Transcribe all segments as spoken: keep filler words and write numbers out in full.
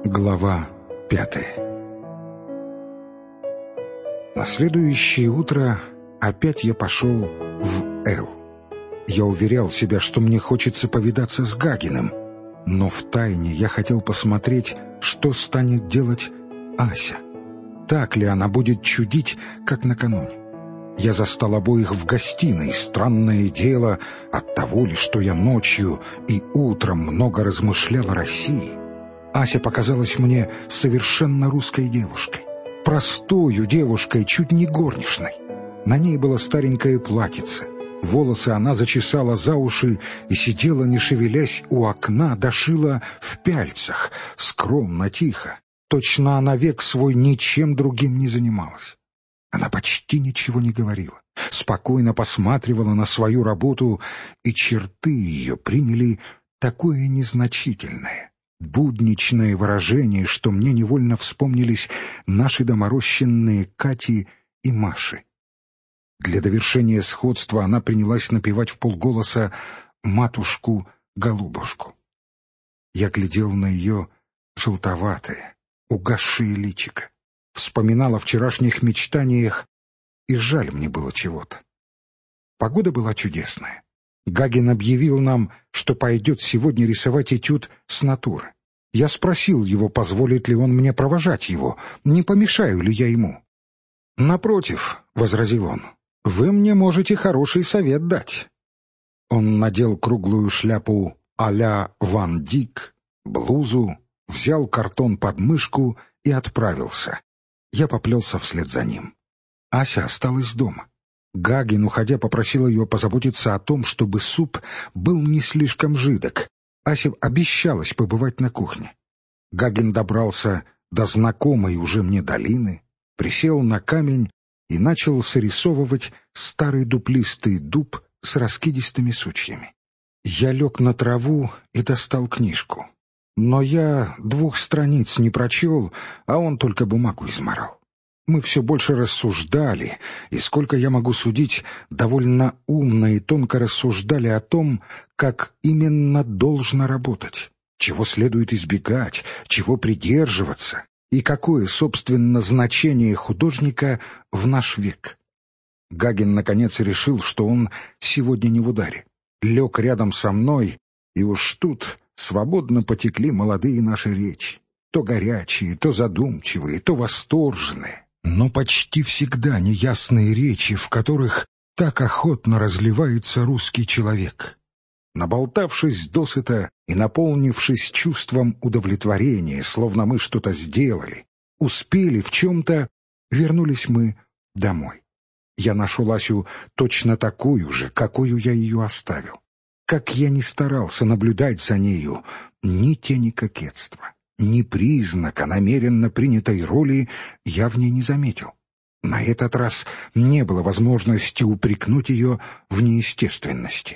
Глава пятая. На следующее утро опять я пошел в Л. Я уверял себя, что мне хочется повидаться с Гагиным, но втайне я хотел посмотреть, что станет делать Ася. Так ли она будет чудить, как накануне? Я застал обоих в гостиной. Странное дело, от того ли, что я ночью и утром много размышлял о России, Ася показалась мне совершенно русской девушкой. Простою девушкой, чуть не горничной. На ней было старенькое платьице. Волосы она зачесала за уши и сидела, не шевелясь, у окна, дошила в пяльцах, скромно, тихо. Точно она век свой ничем другим не занималась. Она почти ничего не говорила, спокойно посматривала на свою работу, и черты ее приняли такое незначительное, будничное выражение, что мне невольно вспомнились наши доморощенные Кати и Маши. Для довершения сходства она принялась напевать вполголоса «Матушку-голубушку». Я глядел на ее желтоватое, угасшее личико, вспоминал о вчерашних мечтаниях, и жаль мне было чего-то. Погода была чудесная. Гагин объявил нам, что пойдет сегодня рисовать этюд с натуры. Я спросил его, позволит ли он мне провожать его, не помешаю ли я ему. «Напротив», — возразил он, — «вы мне можете хороший совет дать». Он надел круглую шляпу а-ля Ван Дик, блузу, взял картон под мышку и отправился. Я поплелся вслед за ним. Ася осталась дома. Гагин, уходя, попросил ее позаботиться о том, чтобы суп был не слишком жидок. Ася обещалась побывать на кухне. Гагин добрался до знакомой уже мне долины, присел на камень и начал срисовывать старый дуплистый дуб с раскидистыми сучьями. Я лег на траву и достал книжку. Но я двух страниц не прочел, а он только бумагу измарал. Мы все больше рассуждали, и, сколько я могу судить, довольно умно и тонко рассуждали о том, как именно должно работать, чего следует избегать, чего придерживаться, и какое, собственно, значение художника в наш век. Гагин, наконец, решил, что он сегодня не в ударе. Лег рядом со мной, и уж тут свободно потекли молодые наши речи, то горячие, то задумчивые, то восторженные, но почти всегда неясные речи, в которых так охотно разливается русский человек. Наболтавшись досыта и наполнившись чувством удовлетворения, словно мы что-то сделали, успели в чем-то, вернулись мы домой. Я нашел Асю точно такую же, какую я ее оставил. Как я ни старался наблюдать за нею, ни тени кокетства, ни признака намеренно принятой роли я в ней не заметил. На этот раз не было возможности упрекнуть ее в неестественности.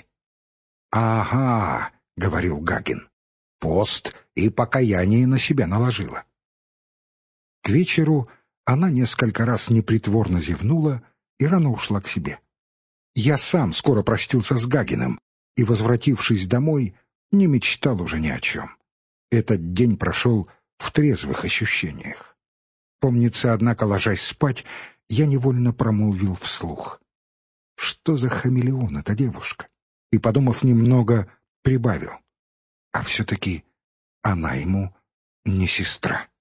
«Ага», — говорил Гагин, — «пост и покаяние на себя наложила». К вечеру она несколько раз непритворно зевнула и рано ушла к себе. Я сам скоро простился с Гагиным и, возвратившись домой, не мечтал уже ни о чем. Этот день прошел в трезвых ощущениях. Помнится, однако, ложась спать, я невольно промолвил вслух: «Что за хамелеон эта девушка?» И, подумав немного, прибавил: «А все-таки она ему не сестра».